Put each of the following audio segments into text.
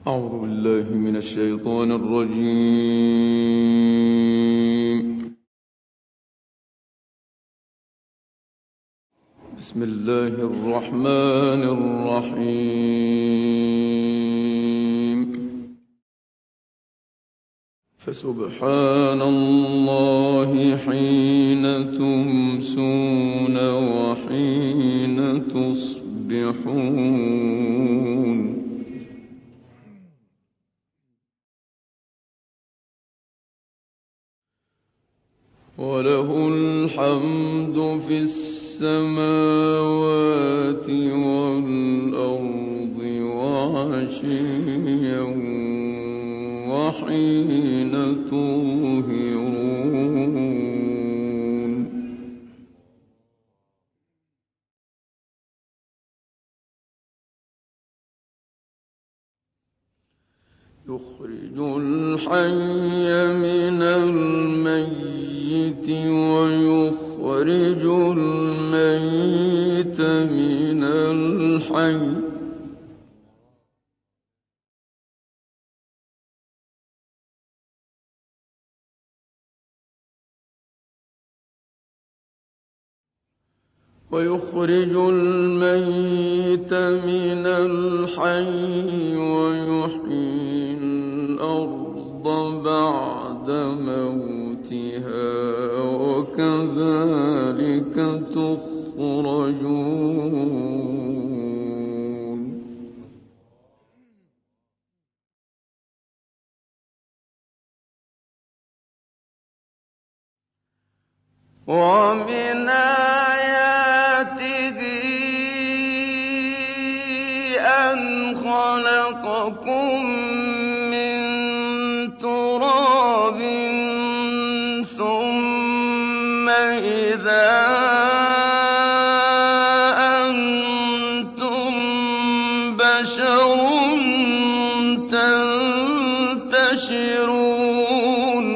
أعوذ بالله من الشيطان الرجيم. بسم الله الرحمن الرحيم. فسبحان الله حين تمسون وحين تصبحون. وله الحمد في السماوات والأرض وعشيا وحين تظهرون. يخرج الحي من الميت ويخرج الميت من الحي. ويخرج الميت من الحي ويحيي الأرض بعد موتها وكذلك تخرجون. ومن آياته أن خلقكم من تراب ثم إذا أنتم بشر تنتشرون.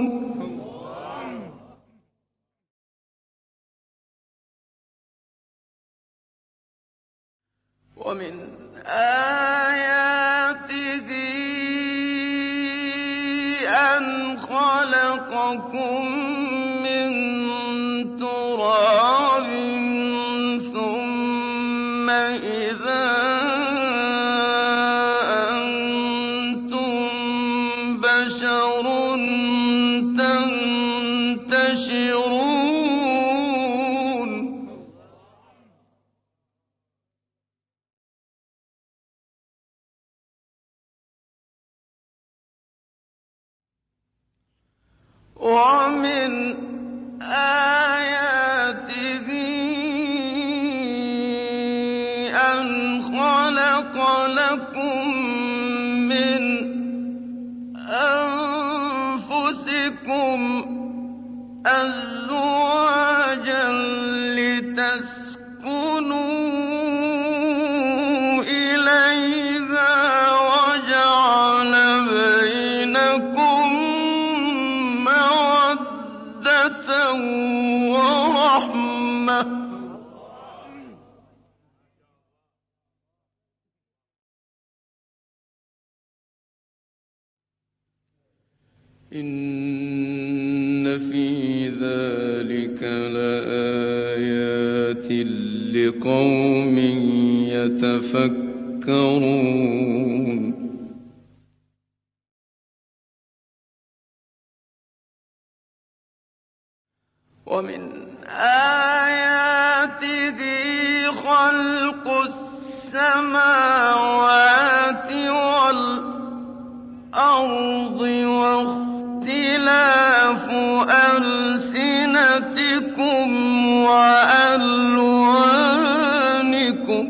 ومن آياته أن خلقكم من تراب ثم إذا أنتم بشر تنتشرون. ومن آياته أن خلق لكم من أنفسكم أزواجا لتسكنوا إليها وجعل بينكم مودة ورحمة. إن في ذلك لآيات لقوم يتفكرون. ومن آياته خلق السماوات والأرض واختلاف ألسنتكم وألوانكم.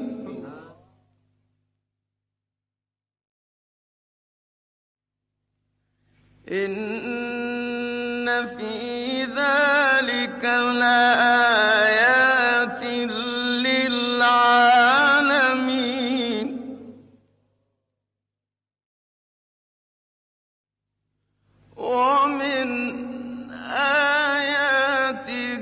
إن في ذلك لآيات للعالمين. ومن آياته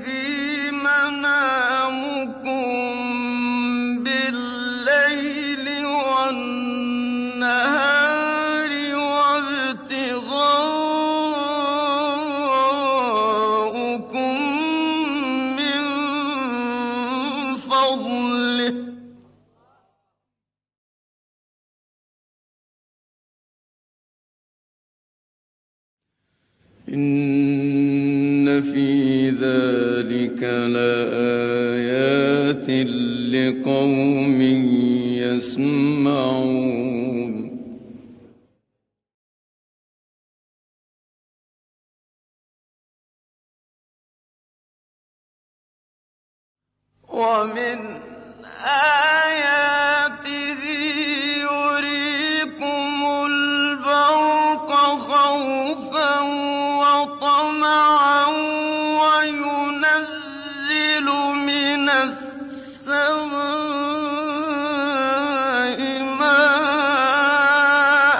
منامكم بالليل والنهار إن في ذلك لآيات لقوم يسمعون ومن آياته يريكم البرق خوفا وطمعا وينزل من السماء ماء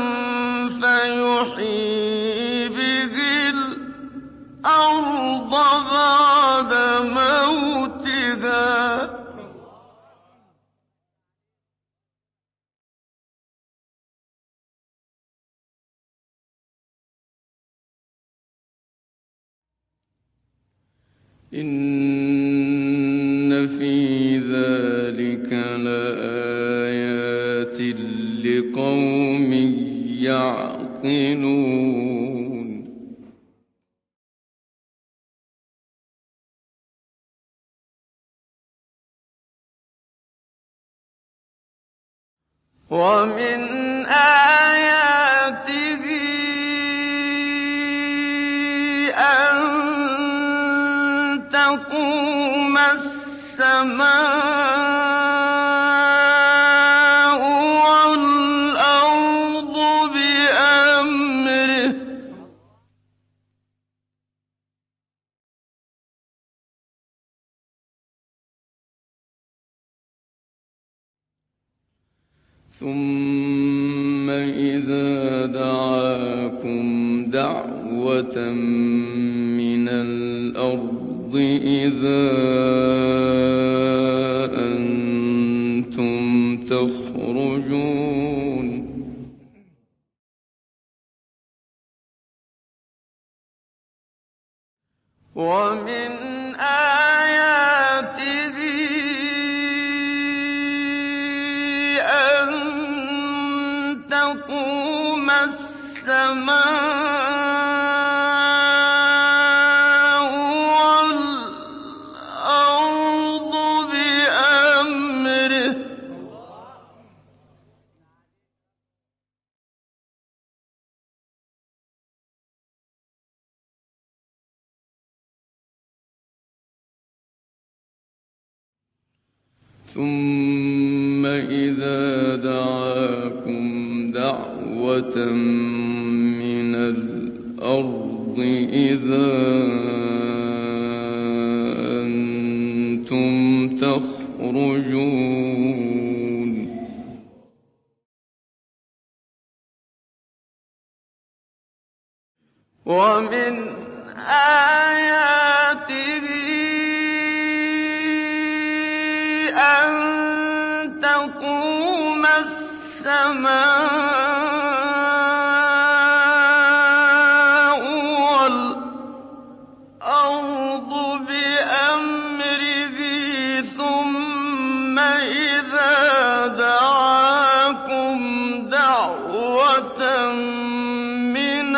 فيحيي به الأرض بعد موتها إن في ذلك لآيات لقوم يعقلون ومن آياته أن تقوم السماء والأرض بأمره ثم إذا دعاكم دعوة من الأرض إذا أنتم تخرجون ومن آياته أن تقوم السماء والأرض بأمره ثم إذا دعاكم دعوة من الأرض إذا أنتم تخرجون ومن آياته أن تقوم السماء والأرض بأمره ثم إذا دعاكم دعوة من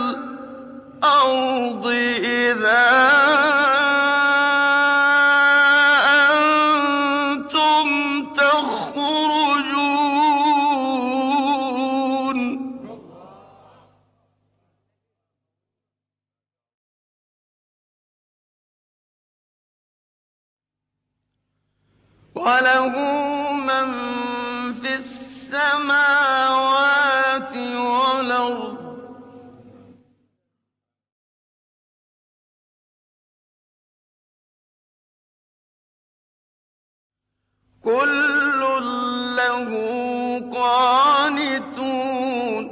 الأرض إذا وله من في السماوات والأرض كل له قانتون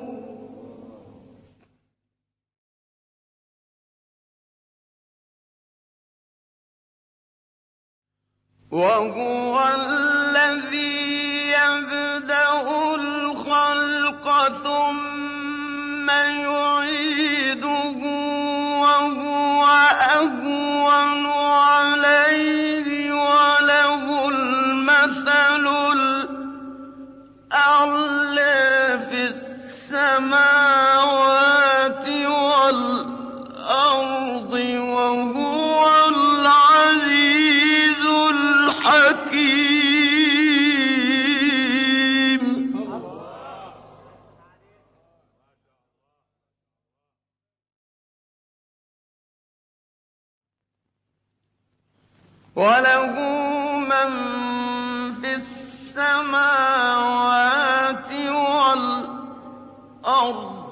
وهو الذي يبدأ الخلق ثم يعيده وهو أهون عليه وله المثل الأعلى في السماوات والأرض وله من في السماوات والأرض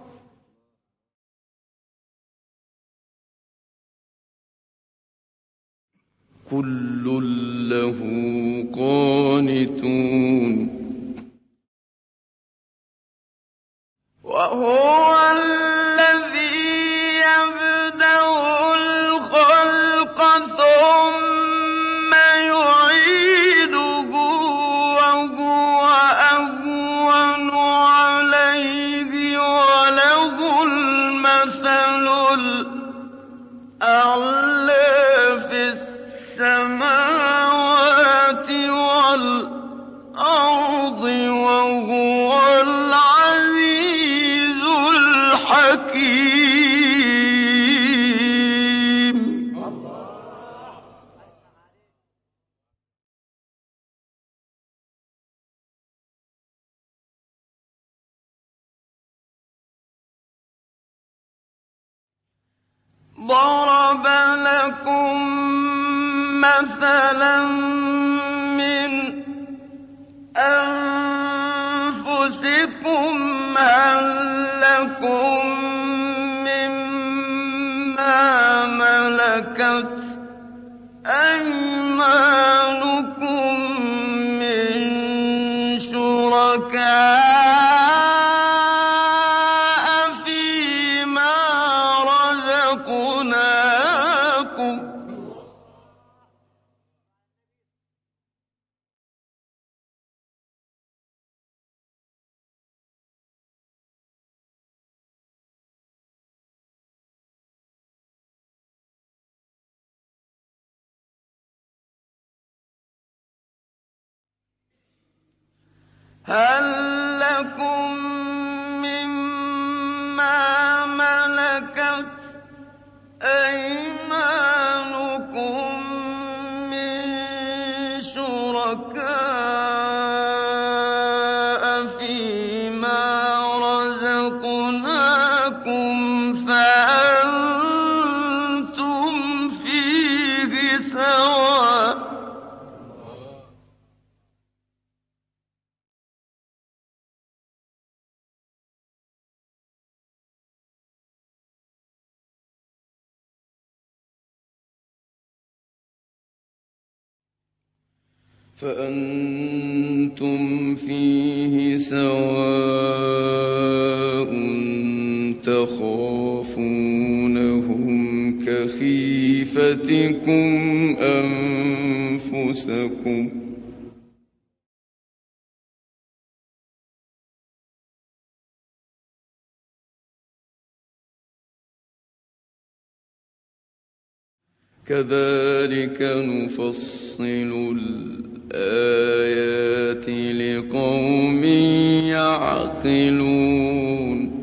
كل له قانتون وهو الذي يبدأ الخلق ثم يعيده وهو أهون عليه وله المثل الأعلى في السماوات والأرض وهو العزيز الحكيم. ضرب لكم مثلا من أنفسكم هل لكم مما ملكت أيمانكم من شركاء فيما رزقناكم هل لكم مما ملكت أيمانكم من شركاء فيما رزقناكم فأنتم فيه سواء تخافونهم كخيفتكم أنفسكم كذلك نفصل الآيات لقوم يعقلون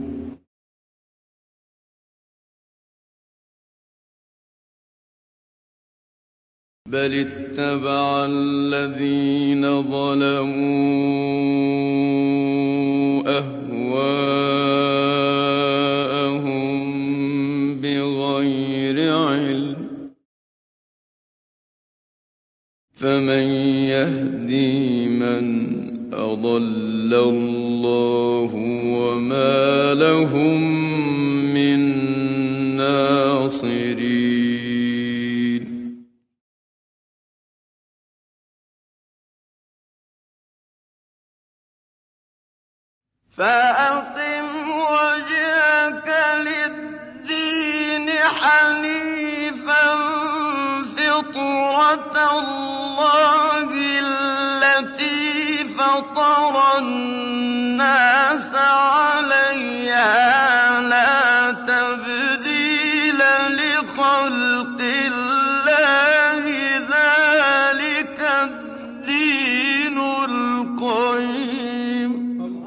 بل اتبع الذين ظلموا أهواءهم بغير علم فمن يهدي من أضل الله وما لهم من ناصرين فأقم وجهك للدين حنيفا فطرة الله التي فطر الناس عليها لا تبديل لخلق الله ذلك الدين القيم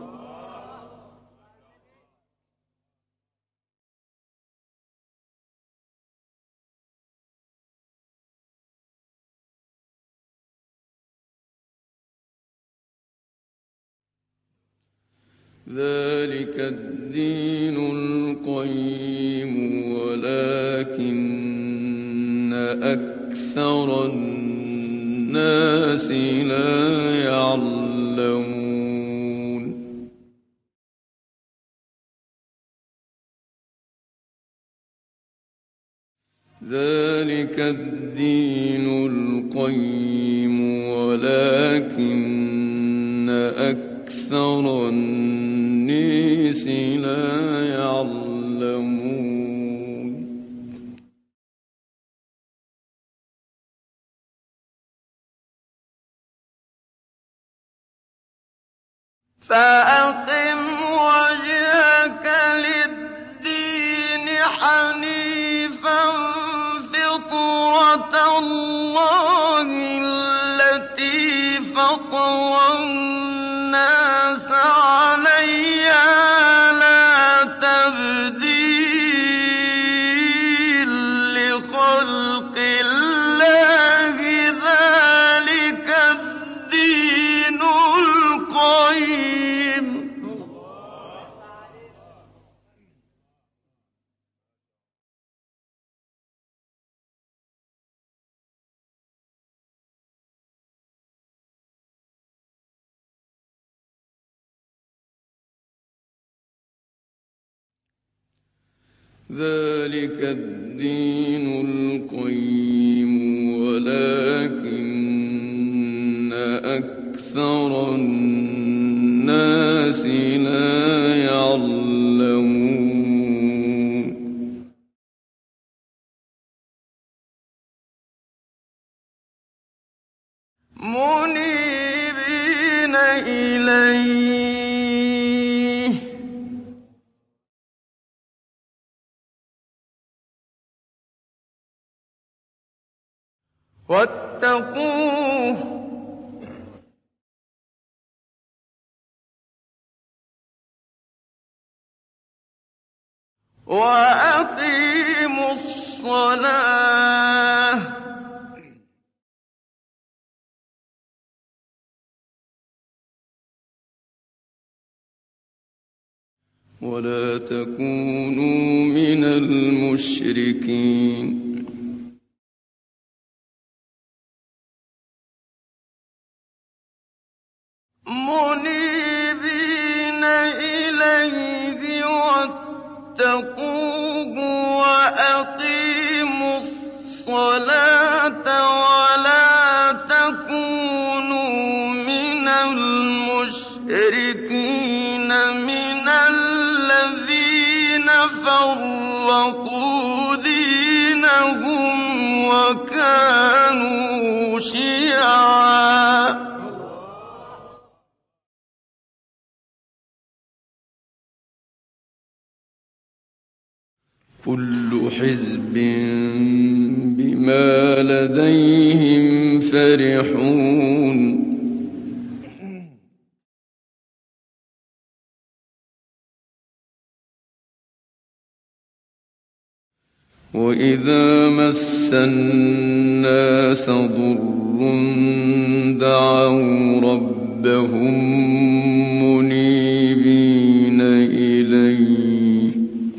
ذلك الدين القيم ولكن أكثر أكثر الناس لا يعلمون. ذلك الدين القيم ولكن أكثر الناس لا يعلمون. فأقم وجهك للدين حنيفا فطرة الله التي فطر الناس عليها لا تبديل لخلق الله ذلك الدين القيم. ذلك الدين القيم ولكن أكثر الناس لا يعلمون. منيبين إليه واتقوه وأقيموا الصلاة ولا تكونوا من المشركين. منيبين إليه واتقوه وأقيموا الصلاة ولا تكونوا من المشركين من الذين فرقوا دينهم وكانوا شيعا. كل حزب بما لديهم فرحون. وإذا مس الناس ضر دعوا ربهم منيبين إليه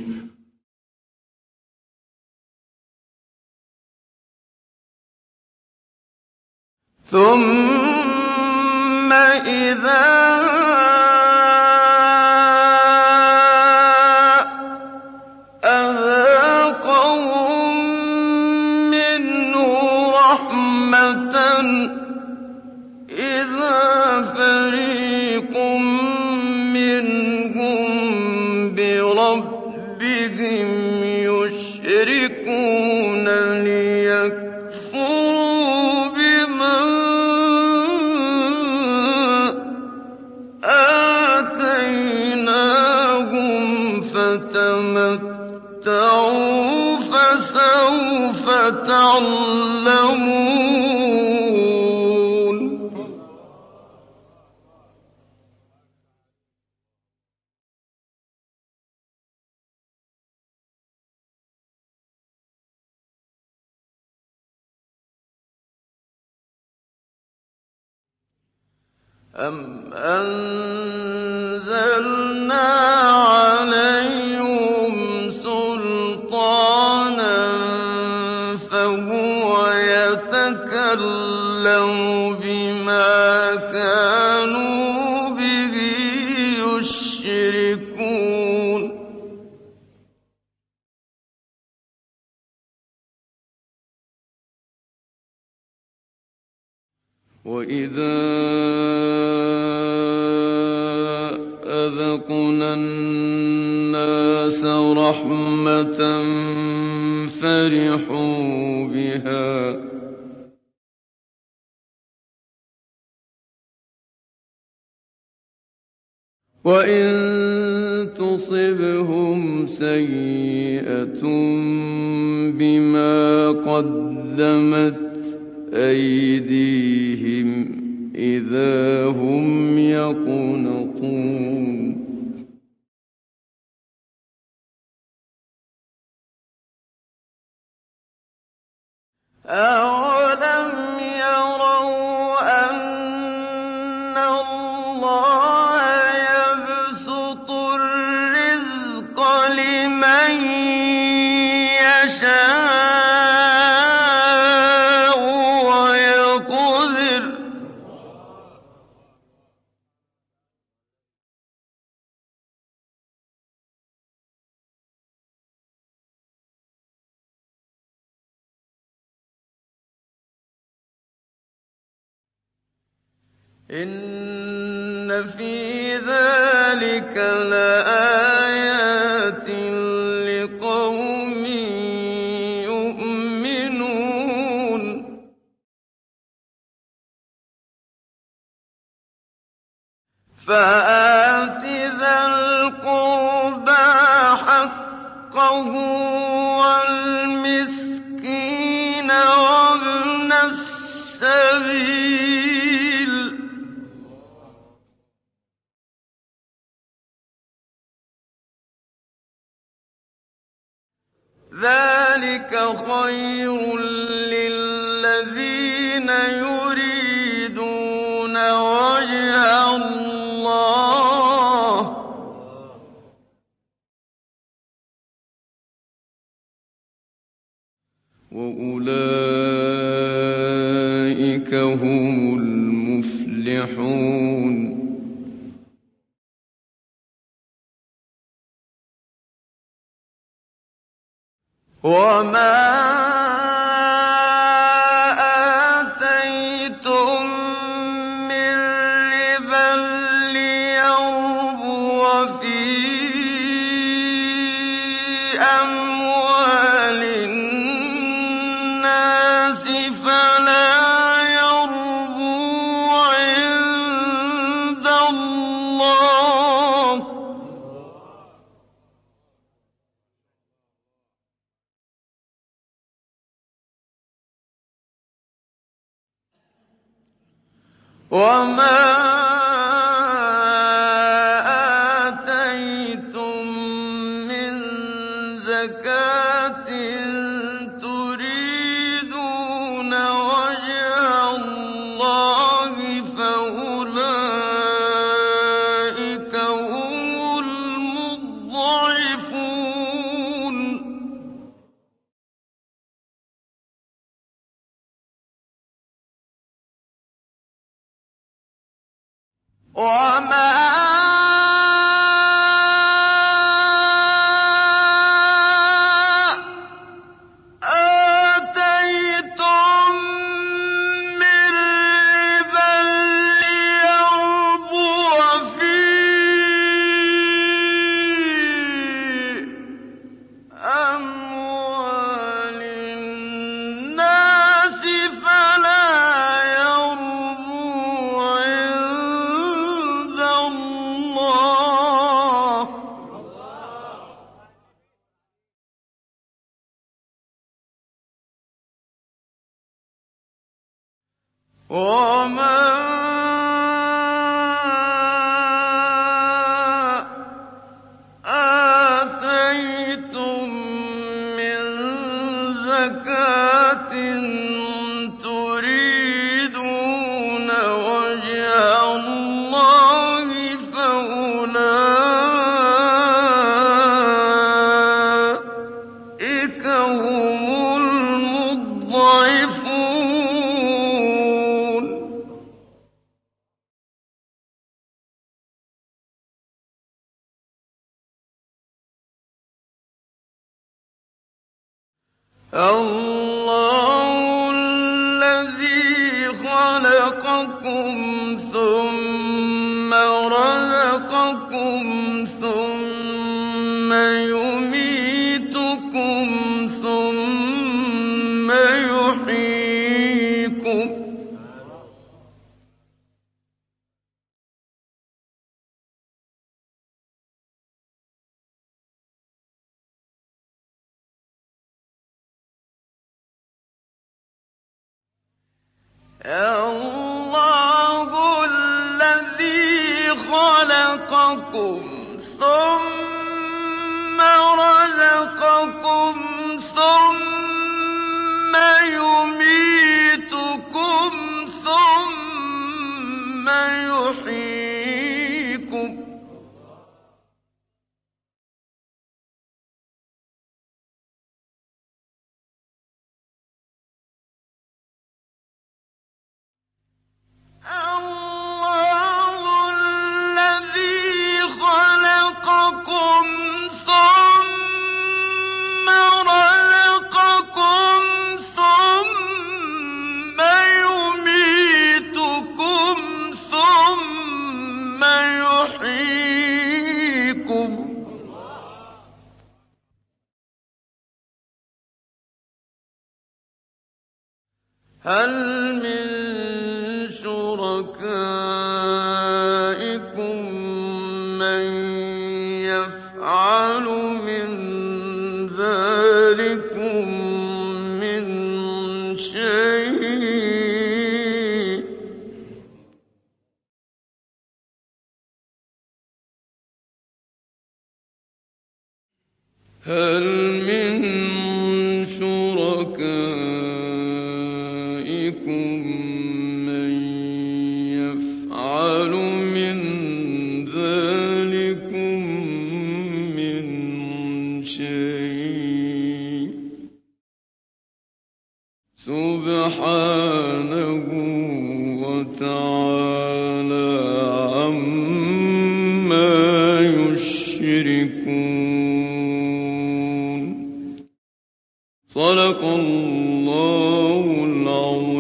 ثم إذا أذاقهم منه رحمة إذا فريق منهم بربهم يشركون ليكفروا بما آتيناهم فتمتعوا فسوف تعلمون. أم أنزلنا عليهم سلطانا فهو وَإِذَا أَذَقْنَا النَّاسَ رَحْمَةً فَرِحُوا بِهَا وَإِن تُصِبْهُمْ سَيِّئَةٌ بِمَا قَدَّمَتْ أَيْدِيهِمْ إِذَا هُمْ يَقْنَطُونَ أَوَلَمْ يَرَوْا أَنَّ اللَّهَ يَبْسُطُ الرِّزْقَ لِمَن يَشَاءُ وَيَقْدِرُ ۚ إِنَّ فِي ذَٰلِكَ لَآيَاتٍ لِّقَوْمٍ يُؤْمِنُونَ فَآتِ ذَا الْقُرْبَىٰ حَقَّهُ وَالْمِسْكِينَ وَابْنَ السَّبِيلِ ۚ ذَٰلِكَ خَيْرٌ لِّلَّذِينَ يُرِيدُونَ وَجْهَ اللَّهِ ۖ وَأُولَٰئِكَ هُمُ الْمُفْلِحُونَ وَمَا آتَيْتُم مِّن رِّبًا لِّيَرْبُوَ فِي أَمْوَالِ النَّاسِ فَلَا يَرْبُو عِندَ اللَّهِ ۖ وَمَا آتَيْتُم مِّن زَكَاةٍ تُرِيدُونَ وَجْهَ اللَّهِ فَأُولَٰئِكَ هُمُ الْمُضْعِفُونَ وَمَا آتَيْتُم مِّن رِّبًا لِّيَرْبُوَ فِي أَمْوَالِ النَّاسِ فَلَا يَرْبُو عِندَ اللَّهِ ۖ وَمَا آتَيْتُم مِّن زَكَاةٍ تُرِيدُونَ وَجْهَ اللَّهِ فَأُولَٰئِكَ هُمُ الْمُضْعِفُونَ اللَّهُ الَّذِي خَلَقَ يميتكم ثم يحييكم الله الذي خلقكم ثم رزقكم ثم يميتكم ثم يحييكم الله الذي خلقكم ثم رزقكم ثم يميتكم ثم يحييكم هل من شركائكم من يفعل من ذلكم من شيء هل من شركائكم من يفعل من ذلكم من شيء سبحانه وتعالى عما يشركون صدق الله العظيم